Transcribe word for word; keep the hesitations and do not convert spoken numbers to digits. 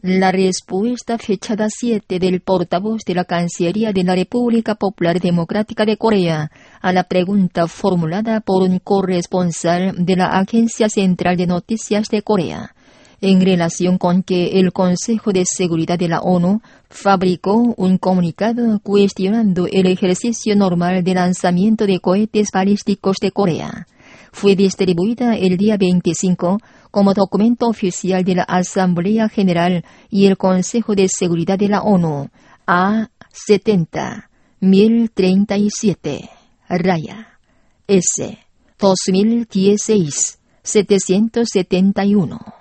La respuesta fechada siete del portavoz de la Cancillería de la República Popular Democrática de Corea a la pregunta formulada por un corresponsal de la Agencia Central de Noticias de Corea, en relación con que el Consejo de Seguridad de la ONU fabricó un comunicado cuestionando el ejercicio normal de lanzamiento de cohetes balísticos de Corea, fue distribuida el día veinticinco como documento oficial de la Asamblea General y el Consejo de Seguridad de la ONU A setenta mil treinta y siete raya S dos mil dieciséis setecientos setenta y uno.